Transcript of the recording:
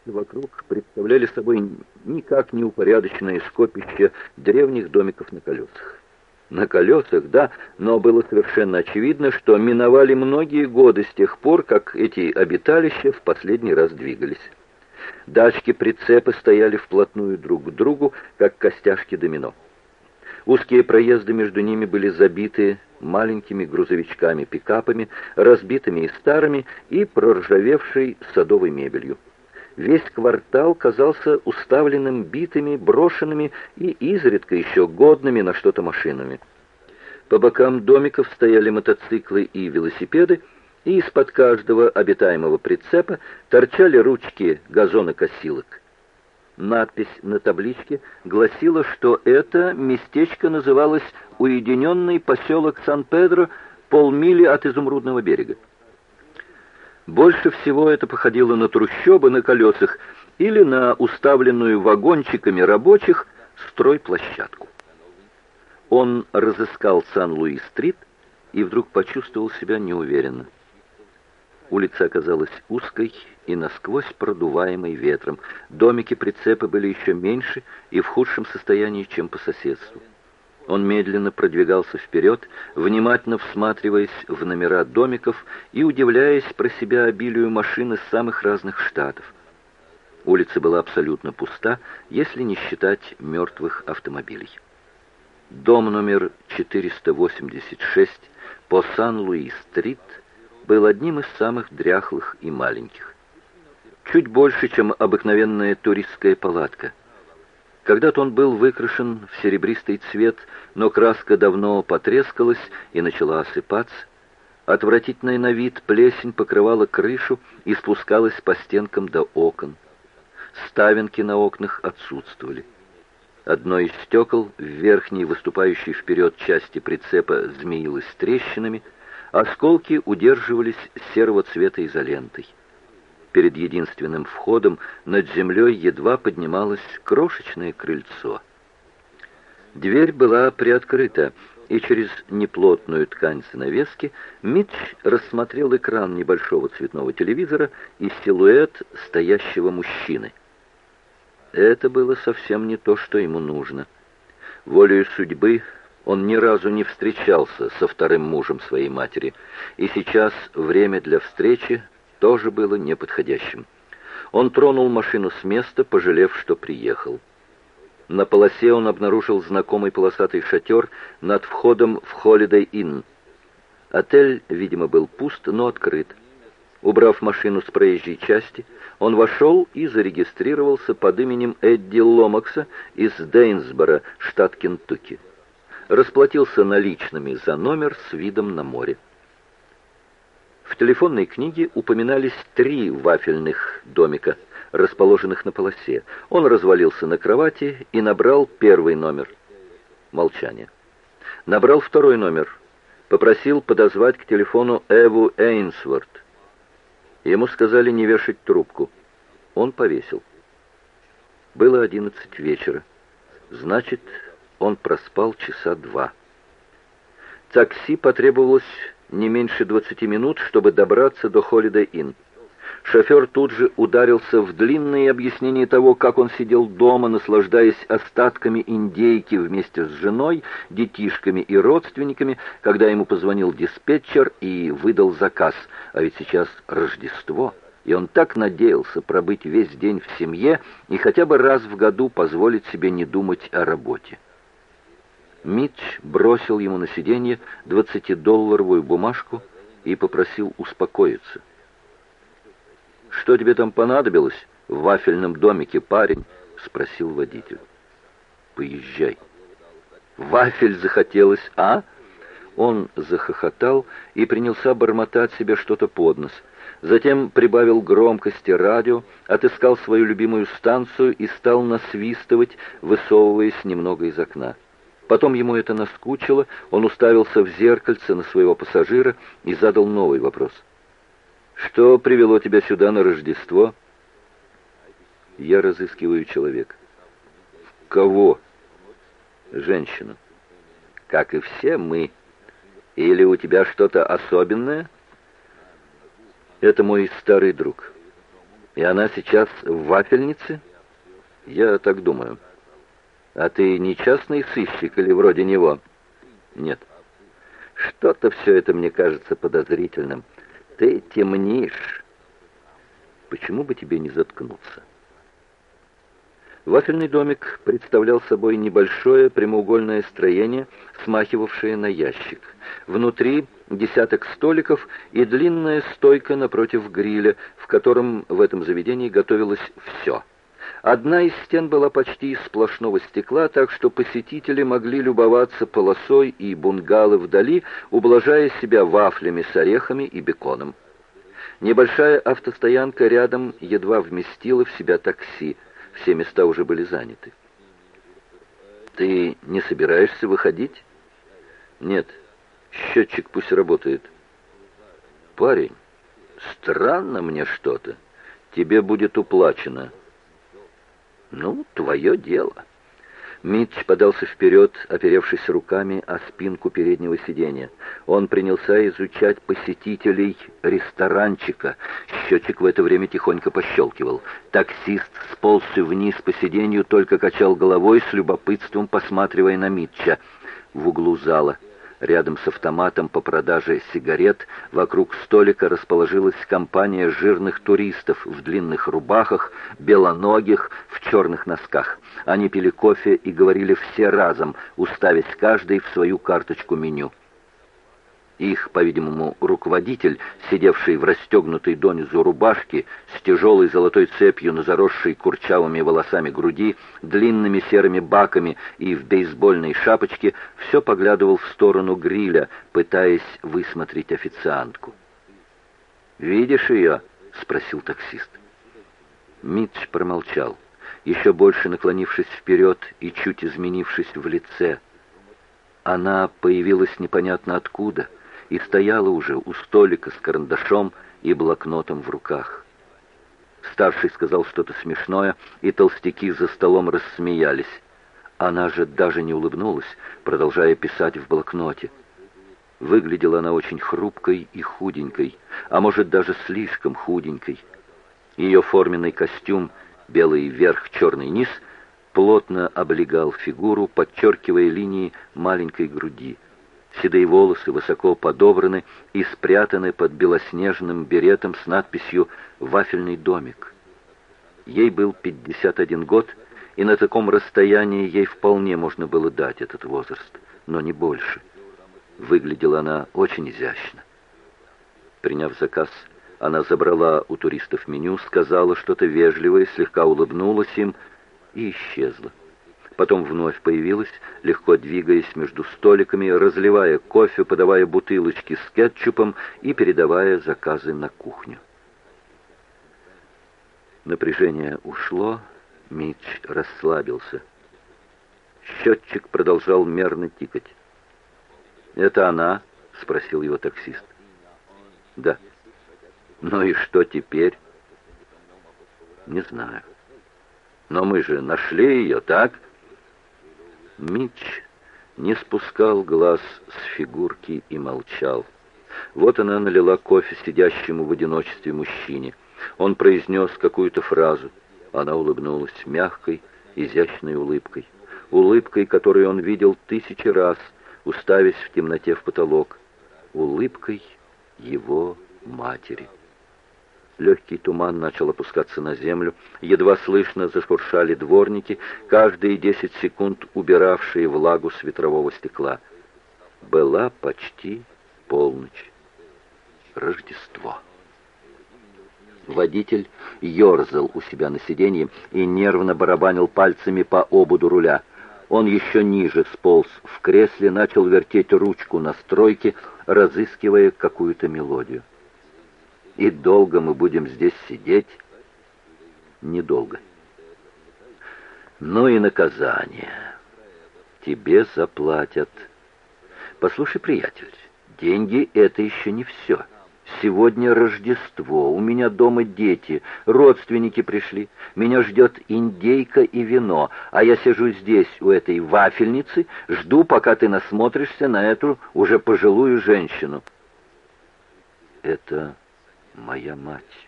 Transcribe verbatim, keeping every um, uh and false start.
вокруг представляли собой никак не упорядоченное скопище древних домиков на колесах. На колесах, да, но было совершенно очевидно, что миновали многие годы с тех пор, как эти обиталища в последний раз двигались. Дачки-прицепы стояли вплотную друг к другу, как костяшки домино. Узкие проезды между ними были забиты маленькими грузовичками-пикапами, разбитыми и старыми, и проржавевшей садовой мебелью. Весь квартал казался уставленным битыми, брошенными и изредка еще годными на что-то машинами. По бокам домиков стояли мотоциклы и велосипеды, и из-под каждого обитаемого прицепа торчали ручки газонокосилок. Надпись на табличке гласила, что это местечко называлось «Уединенный поселок Сан-Педро, полмили от Изумрудного берега». Больше всего это походило на трущобы на колесах или на уставленную вагончиками рабочих стройплощадку. Он разыскал Сан-Луис-стрит и вдруг почувствовал себя неуверенно. Улица оказалась узкой и насквозь продуваемой ветром. Домики-прицепы были еще меньше и в худшем состоянии, чем по соседству. Он медленно продвигался вперед, внимательно всматриваясь в номера домиков и удивляясь про себя обилию машин из самых разных штатов. Улица была абсолютно пуста, если не считать мертвых автомобилей. Дом номер четыреста восемьдесят шесть по Сан-Луис-стрит был одним из самых дряхлых и маленьких. Чуть больше, чем обыкновенная туристская палатка. Когда-то он был выкрашен в серебристый цвет, но краска давно потрескалась и начала осыпаться. Отвратительная на вид плесень покрывала крышу и спускалась по стенкам до окон. Ставенки на окнах отсутствовали. Одно из стекол в верхней выступающей вперед части прицепа змеилось трещинами, осколки удерживались серого цвета изолентой. Перед единственным входом над землей едва поднималось крошечное крыльцо. Дверь была приоткрыта, и через неплотную ткань занавески Митч рассмотрел экран небольшого цветного телевизора и силуэт стоящего мужчины. Это было совсем не то, что ему нужно. Волею судьбы он ни разу не встречался со вторым мужем своей матери, и сейчас время для встречи тоже было неподходящим. Он тронул машину с места, пожалев, что приехал. На полосе он обнаружил знакомый полосатый шатер над входом в Holiday Inn. Отель, видимо, был пуст, но открыт. Убрав машину с проезжей части, он вошел и зарегистрировался под именем Эдди Ломакса из Дейнсборо, штат Кентукки. Расплатился наличными за номер с видом на море. В телефонной книге упоминались три вафельных домика, расположенных на полосе. Он развалился на кровати и набрал первый номер. Молчание. Набрал второй номер. Попросил подозвать к телефону Эву Эйнсворт. Ему сказали не вешать трубку. Он повесил. Было одиннадцать вечера. Значит, он проспал часа два. Такси потребовалось не меньше двадцати минут, чтобы добраться до Holiday Inn. Шофер тут же ударился в длинные объяснения того, как он сидел дома, наслаждаясь остатками индейки вместе с женой, детишками и родственниками, когда ему позвонил диспетчер и выдал заказ. А ведь сейчас Рождество, и он так надеялся пробыть весь день в семье и хотя бы раз в году позволить себе не думать о работе. Митч бросил ему на сиденье двадцатидолларовую бумажку и попросил успокоиться. «Что тебе там понадобилось в вафельном домике, парень?» — спросил водитель. «Поезжай». «Вафель захотелось, а?» Он захохотал и принялся бормотать себе что-то под нос. Затем прибавил громкости радио, отыскал свою любимую станцию и стал насвистывать, высовываясь немного из окна. Потом ему это наскучило, он уставился в зеркальце на своего пассажира и задал новый вопрос. «Что привело тебя сюда на Рождество?» «Я разыскиваю человека». «Кого?» «Женщину». «Как и все мы. Или у тебя что-то особенное?» «Это мой старый друг». И она сейчас в вафельнице? Я так думаю. А ты не частный сыщик или вроде него? Нет. Что-то все это мне кажется подозрительным. Ты темнишь. Почему бы тебе не заткнуться? Вафельный домик представлял собой небольшое прямоугольное строение, смахивавшее на ящик. Внутри десяток столиков и длинная стойка напротив гриля, в котором в этом заведении готовилось все. Одна из стен была почти из сплошного стекла, так что посетители могли любоваться полосой и бунгало вдали, ублажая себя вафлями с орехами и беконом. Небольшая автостоянка рядом едва вместила в себя такси. Все места уже были заняты. «Ты не собираешься выходить?» «Нет, счетчик пусть работает». «Парень, странно мне что-то. Тебе будет уплачено». «Ну, твое дело». Митч подался вперед, оперевшись руками о спинку переднего сиденья. Он принялся изучать посетителей ресторанчика. Счетчик в это время тихонько пощелкивал. Таксист сполз вниз по сиденью, только качал головой, с любопытством посматривая на Митча. В углу зала, рядом с автоматом по продаже сигарет, вокруг столика расположилась компания жирных туристов в длинных рубахах, белоногих, в черных носках. Они пили кофе и говорили все разом, уставясь каждый в свою карточку меню. Их, по-видимому, руководитель, сидевший в расстегнутой донизу рубашке, с тяжелой золотой цепью на заросшей курчавыми волосами груди, длинными серыми баками и в бейсбольной шапочке, все поглядывал в сторону гриля, пытаясь высмотреть официантку. «Видишь ее?» — спросил таксист. Митч промолчал, еще больше наклонившись вперед и чуть изменившись в лице. Она появилась непонятно откуда и стояла уже у столика с карандашом и блокнотом в руках. Старший сказал что-то смешное, и толстяки за столом рассмеялись. Она же даже не улыбнулась, продолжая писать в блокноте. Выглядела она очень хрупкой и худенькой, а может даже слишком худенькой. Ее форменный костюм, белый верх, черный низ, плотно облегал фигуру, подчеркивая линии маленькой груди. Седые волосы высоко подобраны и спрятаны под белоснежным беретом с надписью «Вафельный домик». Ей был пятьдесят один год, и на таком расстоянии ей вполне можно было дать этот возраст, но не больше. Выглядела она очень изящно. Приняв заказ, она забрала у туристов меню, сказала что-то вежливое, слегка улыбнулась им и исчезла. Потом вновь появилась, легко двигаясь между столиками, разливая кофе, подавая бутылочки с кетчупом и передавая заказы на кухню. Напряжение ушло, Митч расслабился. Счетчик продолжал мерно тикать. «Это она?» — спросил его таксист. «Да». «Ну и что теперь?» «Не знаю». «Но мы же нашли ее, так?» Митч не спускал глаз с фигурки и молчал. Вот она налила кофе сидящему в одиночестве мужчине. Он произнес какую-то фразу. Она улыбнулась мягкой, изящной улыбкой. Улыбкой, которую он видел тысячи раз, уставясь в темноте в потолок. Улыбкой его матери. Легкий туман начал опускаться на землю, едва слышно зашуршали дворники, каждые десять секунд убиравшие влагу с ветрового стекла. Была почти полночь. Рождество. Водитель ерзал у себя на сиденье и нервно барабанил пальцами по ободу руля. Он еще ниже сполз в кресле, начал вертеть ручку настройки, разыскивая какую-то мелодию. «И долго мы будем здесь сидеть?» «Недолго». «Ну и наказание. Тебе заплатят». «Послушай, приятель, деньги — это еще не все. Сегодня Рождество, у меня дома дети, родственники пришли. Меня ждет индейка и вино, а я сижу здесь, у этой вафельницы, жду, пока ты насмотришься на эту уже пожилую женщину». «Это моя мать».